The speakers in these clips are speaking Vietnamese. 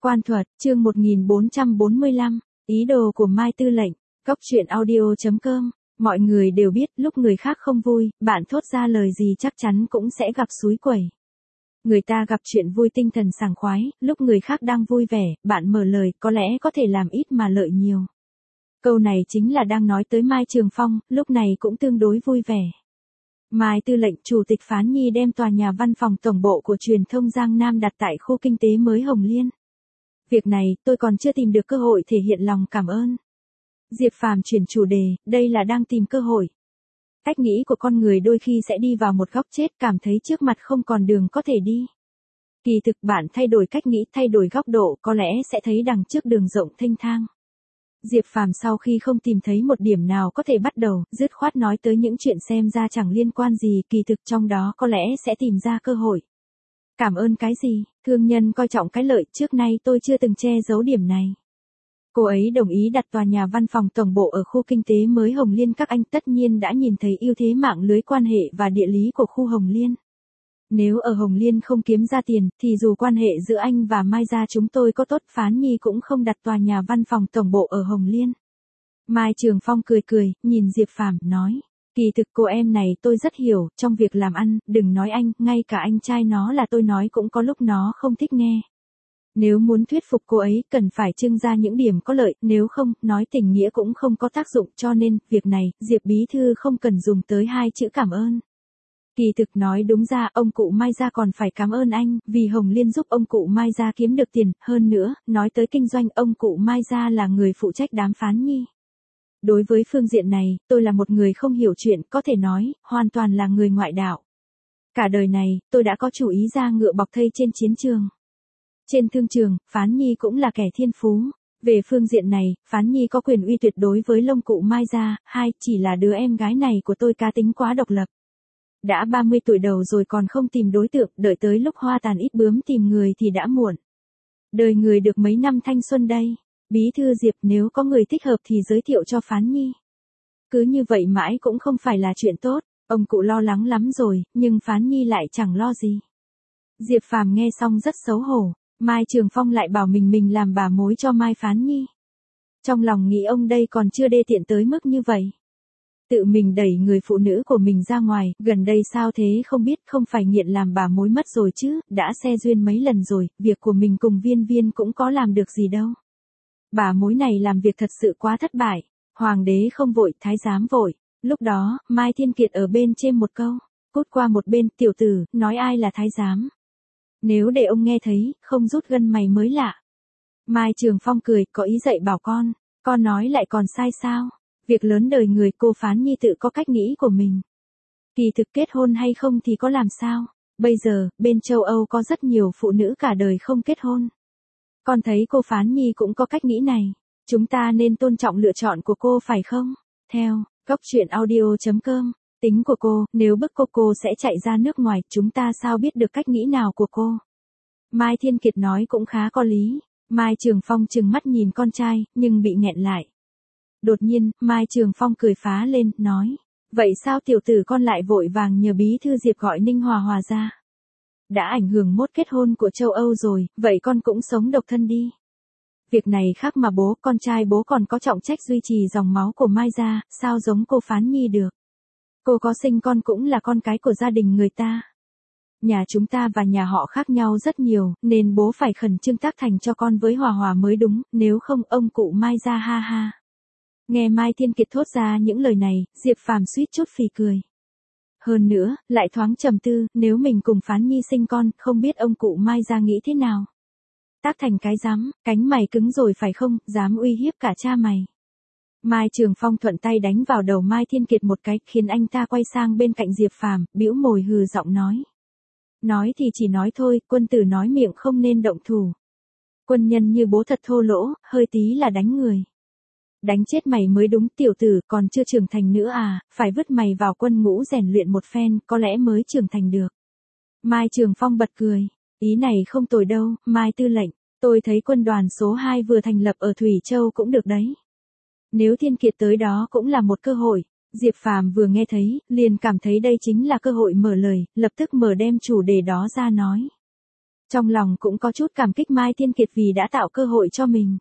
Quan thuật, chương 1445, ý đồ của Mai Tư lệnh, Cốc truyện audio.com. Mọi người đều biết, lúc người khác không vui, bạn thốt ra lời gì chắc chắn cũng sẽ gặp xúi quẩy. Người ta gặp chuyện vui tinh thần sảng khoái, lúc người khác đang vui vẻ, bạn mở lời, có lẽ có thể làm ít mà lợi nhiều. Câu này chính là đang nói tới Mai Trường Phong, lúc này cũng tương đối vui vẻ. Mai Tư lệnh, Chủ tịch Phán Nhi đem tòa nhà văn phòng tổng bộ của truyền thông Giang Nam đặt tại khu kinh tế mới Hồng Liên. Việc này, tôi còn chưa tìm được cơ hội thể hiện lòng cảm ơn. Diệp Phàm chuyển chủ đề, đây là đang tìm cơ hội. Cách nghĩ của con người đôi khi sẽ đi vào một góc chết, cảm thấy trước mặt không còn đường có thể đi. Kỳ thực bạn thay đổi cách nghĩ, thay đổi góc độ, có lẽ sẽ thấy đằng trước đường rộng thênh thang. Diệp Phàm sau khi không tìm thấy một điểm nào có thể bắt đầu, dứt khoát nói tới những chuyện xem ra chẳng liên quan gì, kỳ thực trong đó có lẽ sẽ tìm ra cơ hội. Cảm ơn cái gì? Thương nhân coi trọng cái lợi, trước nay tôi chưa từng che giấu điểm này. Cô ấy đồng ý đặt tòa nhà văn phòng tổng bộ ở khu kinh tế mới Hồng Liên, các anh tất nhiên đã nhìn thấy ưu thế mạng lưới quan hệ và địa lý của khu Hồng Liên. Nếu ở Hồng Liên không kiếm ra tiền, thì dù quan hệ giữa anh và Mai gia chúng tôi có tốt, Phán Nhi cũng không đặt tòa nhà văn phòng tổng bộ ở Hồng Liên. Mai Trường Phong cười cười, nhìn Diệp Phàm, nói. Kỳ thực cô em này tôi rất hiểu, trong việc làm ăn, đừng nói anh, ngay cả anh trai nó là tôi nói cũng có lúc nó không thích nghe. Nếu muốn thuyết phục cô ấy, cần phải trưng ra những điểm có lợi, nếu không, nói tình nghĩa cũng không có tác dụng, cho nên, việc này, Diệp Bí Thư không cần dùng tới hai chữ cảm ơn. Kỳ thực nói đúng ra, ông cụ Mai gia còn phải cảm ơn anh, vì Hồng Liên giúp ông cụ Mai gia kiếm được tiền, hơn nữa, nói tới kinh doanh, ông cụ Mai gia là người phụ trách đám Phán Nhi. Đối với phương diện này, tôi là một người không hiểu chuyện, có thể nói, hoàn toàn là người ngoại đạo. Cả đời này, tôi đã có chủ ý ra ngựa bọc thây trên chiến trường. Trên thương trường, Phán Nhi cũng là kẻ thiên phú. Về phương diện này, Phán Nhi có quyền uy tuyệt đối với Long cụ Mai gia, chỉ là đứa em gái này của tôi cá tính quá độc lập. Đã 30 tuổi đầu rồi còn không tìm đối tượng, đợi tới lúc hoa tàn ít bướm tìm người thì đã muộn. Đời người được mấy năm thanh xuân đây. Bí thư Diệp, nếu có người thích hợp thì giới thiệu cho Phán Nhi. Cứ như vậy mãi cũng không phải là chuyện tốt, ông cụ lo lắng lắm rồi, nhưng Phán Nhi lại chẳng lo gì. Diệp Phàm nghe xong rất xấu hổ, Mai Trường Phong lại bảo mình làm bà mối cho Mai Phán Nhi. Trong lòng nghĩ ông đây còn chưa đê tiện tới mức như vậy. Tự mình đẩy người phụ nữ của mình ra ngoài, gần đây sao thế không biết, không phải nghiện làm bà mối mất rồi chứ, đã xe duyên mấy lần rồi, việc của mình cùng Viên Viên cũng có làm được gì đâu. Bà mối này làm việc thật sự quá thất bại, hoàng đế không vội, thái giám vội. Lúc đó, Mai Thiên Kiệt ở bên chêm một câu, cút qua một bên, tiểu tử, nói ai là thái giám. Nếu để ông nghe thấy, không rút gân mày mới lạ. Mai Trường Phong cười, có ý dạy bảo con nói lại còn sai sao? Việc lớn đời người, cô Phán Nhi tự có cách nghĩ của mình. Kỳ thực kết hôn hay không thì có làm sao? Bây giờ, bên châu Âu có rất nhiều phụ nữ cả đời không kết hôn. Con thấy cô Phán Nhi cũng có cách nghĩ này. Chúng ta nên tôn trọng lựa chọn của cô phải không? Theo, Cốc truyện audio.com, tính của cô, nếu bức cô sẽ chạy ra nước ngoài, chúng ta sao biết được cách nghĩ nào của cô? Mai Thiên Kiệt nói cũng khá có lý. Mai Trường Phong trừng mắt nhìn con trai, nhưng bị nghẹn lại. Đột nhiên, Mai Trường Phong cười phá lên, nói. Vậy sao tiểu tử con lại vội vàng nhờ Bí thư Diệp gọi Ninh Hòa Hòa ra? Đã ảnh hưởng mốt kết hôn của châu Âu rồi, vậy con cũng sống độc thân đi. Việc này khác mà bố, con trai bố còn có trọng trách duy trì dòng máu của Mai gia, sao giống cô Phán Nhi được. Cô có sinh con cũng là con cái của gia đình người ta. Nhà chúng ta và nhà họ khác nhau rất nhiều, nên bố phải khẩn trương tác thành cho con với Hòa Hòa mới đúng, nếu không ông cụ Mai gia ha ha. Nghe Mai Thiên Kiệt thốt ra những lời này, Diệp Phàm suýt chút phì cười. Hơn nữa, lại thoáng trầm tư, nếu mình cùng Phán Nhi sinh con, không biết ông cụ Mai gia nghĩ thế nào. Tác thành cái rắm, cánh mày cứng rồi phải không, dám uy hiếp cả cha mày. Mai Trường Phong thuận tay đánh vào đầu Mai Thiên Kiệt một cái, khiến anh ta quay sang bên cạnh Diệp Phàm, bĩu môi hừ giọng nói. Nói thì chỉ nói thôi, quân tử nói miệng không nên động thủ. Quân nhân như bố thật thô lỗ, hơi tí là đánh người. Đánh chết mày mới đúng, tiểu tử, còn chưa trưởng thành nữa à, phải vứt mày vào quân ngũ rèn luyện một phen, có lẽ mới trưởng thành được. Mai Trường Phong bật cười, ý này không tồi đâu, Mai Tư lệnh, tôi thấy quân đoàn số 2 vừa thành lập ở Thủy Châu cũng được đấy. Nếu Thiên Kiệt tới đó cũng là một cơ hội. Diệp Phàm vừa nghe thấy, liền cảm thấy đây chính là cơ hội mở lời, lập tức mở đem chủ đề đó ra nói. Trong lòng cũng có chút cảm kích Mai Thiên Kiệt vì đã tạo cơ hội cho mình.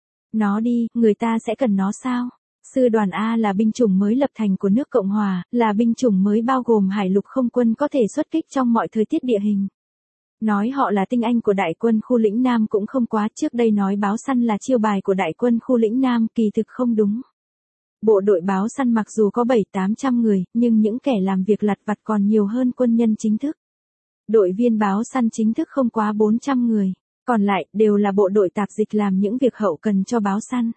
Nó đi, người ta sẽ cần nó sao? Sư đoàn A là binh chủng mới lập thành của nước Cộng Hòa, là binh chủng mới bao gồm hải lục không quân có thể xuất kích trong mọi thời tiết địa hình. Nói họ là tinh anh của đại quân khu lĩnh Nam cũng không quá, trước đây nói báo săn là chiêu bài của đại quân khu lĩnh Nam, kỳ thực không đúng. Bộ đội báo săn mặc dù có 700-800 người, nhưng những kẻ làm việc lặt vặt còn nhiều hơn quân nhân chính thức. Đội viên báo săn chính thức không quá 400 người, còn lại đều là bộ đội tạp dịch làm những việc hậu cần cho báo săn.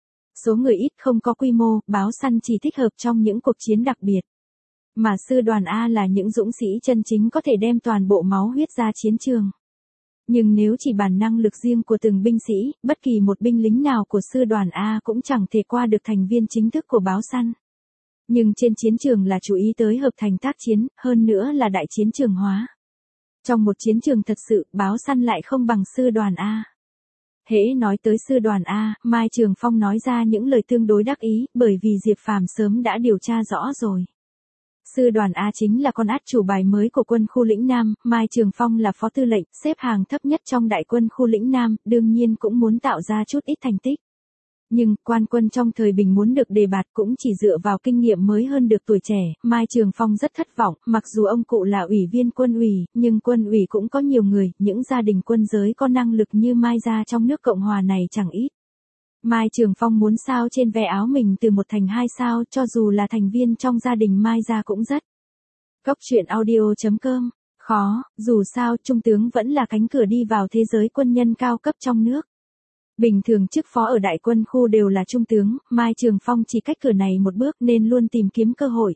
Số người ít không có quy mô, báo săn chỉ thích hợp trong những cuộc chiến đặc biệt. Mà sư đoàn A là những dũng sĩ chân chính có thể đem toàn bộ máu huyết ra chiến trường. Nhưng nếu chỉ bàn năng lực riêng của từng binh sĩ, bất kỳ một binh lính nào của sư đoàn A cũng chẳng thể qua được thành viên chính thức của báo săn. Nhưng trên chiến trường là chú ý tới hợp thành tác chiến, hơn nữa là đại chiến trường hóa. Trong một chiến trường thật sự, báo săn lại không bằng sư đoàn A. Hễ nói tới sư đoàn A, Mai Trường Phong nói ra những lời tương đối đắc ý, bởi vì Diệp Phàm sớm đã điều tra rõ rồi. Sư đoàn A chính là con át chủ bài mới của quân khu lĩnh Nam, Mai Trường Phong là phó tư lệnh, xếp hàng thấp nhất trong đại quân khu lĩnh Nam, đương nhiên cũng muốn tạo ra chút ít thành tích. Nhưng, quan quân trong thời bình muốn được đề bạt cũng chỉ dựa vào kinh nghiệm mới hơn được tuổi trẻ, Mai Trường Phong rất thất vọng, mặc dù ông cụ là ủy viên quân ủy, nhưng quân ủy cũng có nhiều người, những gia đình quân giới có năng lực như Mai gia trong nước Cộng Hòa này chẳng ít. Mai Trường Phong muốn sao trên ve áo mình từ 1 thành 2 sao, cho dù là thành viên trong gia đình Mai gia cũng rất. Cốc truyện audio.com, khó, dù sao trung tướng vẫn là cánh cửa đi vào thế giới quân nhân cao cấp trong nước. Bình thường chức phó ở đại quân khu đều là trung tướng, Mai Trường Phong chỉ cách cửa này một bước nên luôn tìm kiếm cơ hội.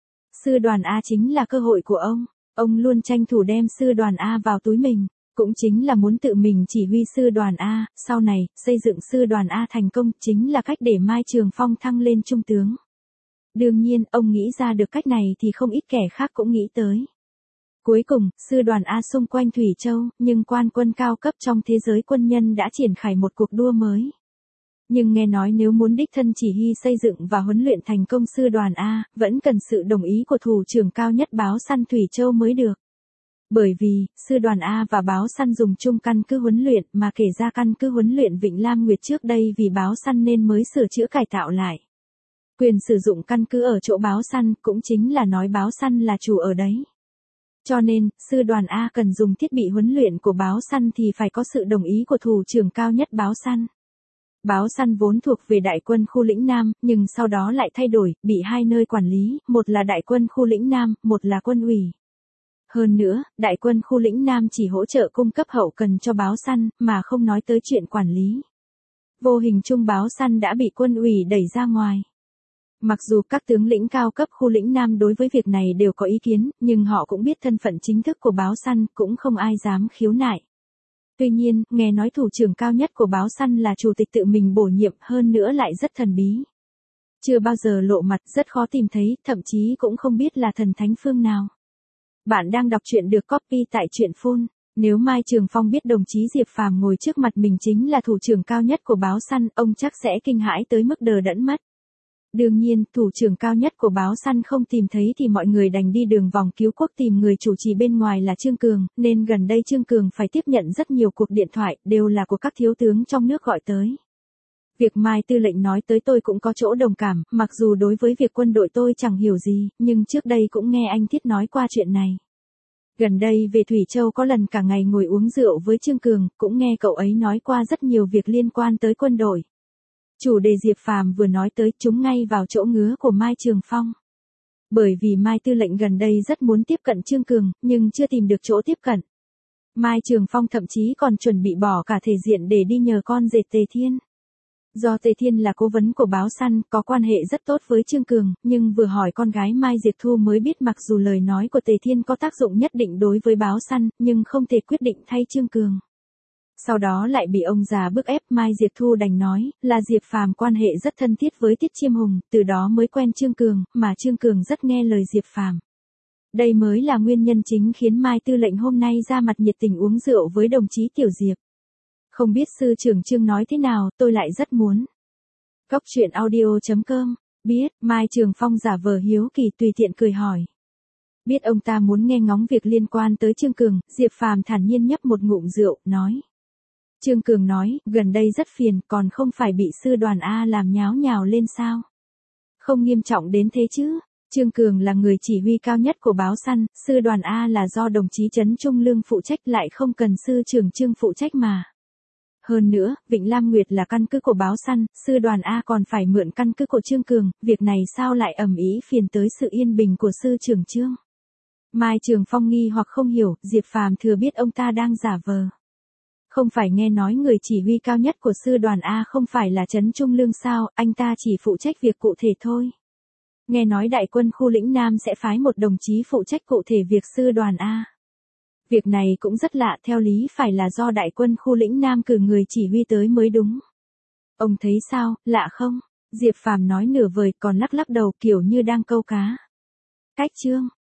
Sư đoàn A chính là cơ hội của ông luôn tranh thủ đem sư đoàn A vào túi mình, cũng chính là muốn tự mình chỉ huy sư đoàn A, sau này, xây dựng sư đoàn A thành công chính là cách để Mai Trường Phong thăng lên trung tướng. Đương nhiên, ông nghĩ ra được cách này thì không ít kẻ khác cũng nghĩ tới. Cuối cùng, sư đoàn A xung quanh Thủy Châu, nhưng quan quân cao cấp trong thế giới quân nhân đã triển khai một cuộc đua mới. Nhưng nghe nói nếu muốn đích thân chỉ huy xây dựng và huấn luyện thành công sư đoàn A, vẫn cần sự đồng ý của thủ trưởng cao nhất báo săn Thủy Châu mới được. Bởi vì, sư đoàn A và báo săn dùng chung căn cứ huấn luyện mà kể ra căn cứ huấn luyện Vịnh Lam Nguyệt trước đây vì báo săn nên mới sửa chữa cải tạo lại. Quyền sử dụng căn cứ ở chỗ báo săn cũng chính là nói báo săn là chủ ở đấy. Cho nên, sư đoàn A cần dùng thiết bị huấn luyện của báo săn thì phải có sự đồng ý của thủ trưởng cao nhất báo săn. Báo săn vốn thuộc về đại quân khu lĩnh Nam, nhưng sau đó lại thay đổi, bị 2 nơi quản lý, một là đại quân khu lĩnh Nam, một là quân ủy. Hơn nữa, đại quân khu lĩnh Nam chỉ hỗ trợ cung cấp hậu cần cho báo săn, mà không nói tới chuyện quản lý. Vô hình chung báo săn đã bị quân ủy đẩy ra ngoài. Mặc dù các tướng lĩnh cao cấp khu lĩnh Nam đối với việc này đều có ý kiến, nhưng họ cũng biết thân phận chính thức của báo săn, cũng không ai dám khiếu nại. Tuy nhiên, nghe nói thủ trưởng cao nhất của báo săn là chủ tịch tự mình bổ nhiệm, hơn nữa lại rất thần bí. Chưa bao giờ lộ mặt, rất khó tìm thấy, thậm chí cũng không biết là thần thánh phương nào. Bạn đang đọc truyện được copy tại truyện Phone. Nếu Mai Trường Phong biết đồng chí Diệp Phàm ngồi trước mặt mình chính là thủ trưởng cao nhất của báo săn, ông chắc sẽ kinh hãi tới mức đờ đẫn mất. Đương nhiên, thủ trưởng cao nhất của báo săn không tìm thấy thì mọi người đành đi đường vòng cứu quốc tìm người chủ trì bên ngoài là Trương Cường, nên gần đây Trương Cường phải tiếp nhận rất nhiều cuộc điện thoại, đều là của các thiếu tướng trong nước gọi tới. Việc Mai tư lệnh nói tới tôi cũng có chỗ đồng cảm, mặc dù đối với việc quân đội tôi chẳng hiểu gì, nhưng trước đây cũng nghe anh Thiết nói qua chuyện này. Gần đây về Thủy Châu có lần cả ngày ngồi uống rượu với Trương Cường, cũng nghe cậu ấy nói qua rất nhiều việc liên quan tới quân đội. Chủ đề Diệp Phàm vừa nói tới chúng ngay vào chỗ ngứa của Mai Trường Phong. Bởi vì Mai tư lệnh gần đây rất muốn tiếp cận Trương Cường, nhưng chưa tìm được chỗ tiếp cận. Mai Trường Phong thậm chí còn chuẩn bị bỏ cả thể diện để đi nhờ con rể Tề Thiên. Do Tề Thiên là cố vấn của báo săn, có quan hệ rất tốt với Trương Cường, nhưng vừa hỏi con gái Mai Diệp Thu mới biết mặc dù lời nói của Tề Thiên có tác dụng nhất định đối với báo săn, nhưng không thể quyết định thay Trương Cường. Sau đó lại bị ông già bức ép, Mai Diệp Thu đành nói, là Diệp Phàm quan hệ rất thân thiết với Tiết Chiêm Hùng, từ đó mới quen Trương Cường, mà Trương Cường rất nghe lời Diệp Phàm. Đây mới là nguyên nhân chính khiến Mai tư lệnh hôm nay ra mặt nhiệt tình uống rượu với đồng chí Tiểu Diệp. Không biết sư trưởng Trương nói thế nào, tôi lại rất muốn. Cốc truyện audio.com, biết, Mai Trường Phong giả vờ hiếu kỳ tùy tiện cười hỏi. Biết ông ta muốn nghe ngóng việc liên quan tới Trương Cường, Diệp Phàm thản nhiên nhấp một ngụm rượu, nói. Trương Cường nói, gần đây rất phiền, còn không phải bị sư đoàn A làm nháo nhào lên sao? Không nghiêm trọng đến thế chứ? Trương Cường là người chỉ huy cao nhất của báo săn, sư đoàn A là do đồng chí Trấn Trung Lương phụ trách, lại không cần sư trưởng Trương phụ trách mà. Hơn nữa, Vịnh Lam Nguyệt là căn cứ của báo săn, sư đoàn A còn phải mượn căn cứ của Trương Cường, việc này sao lại ầm ĩ phiền tới sự yên bình của sư trưởng Trương? Mai Trường Phong nghi hoặc không hiểu, Diệp Phàm thừa biết ông ta đang giả vờ. Không phải nghe nói người chỉ huy cao nhất của sư đoàn A không phải là Trấn Trung Lương sao, anh ta chỉ phụ trách việc cụ thể thôi. Nghe nói đại quân khu lĩnh Nam sẽ phái một đồng chí phụ trách cụ thể việc sư đoàn A. Việc này cũng rất lạ, theo lý phải là do đại quân khu lĩnh Nam cử người chỉ huy tới mới đúng. Ông thấy sao, lạ không? Diệp Phàm nói nửa vời còn lắc lắc đầu kiểu như đang câu cá. Cách Trương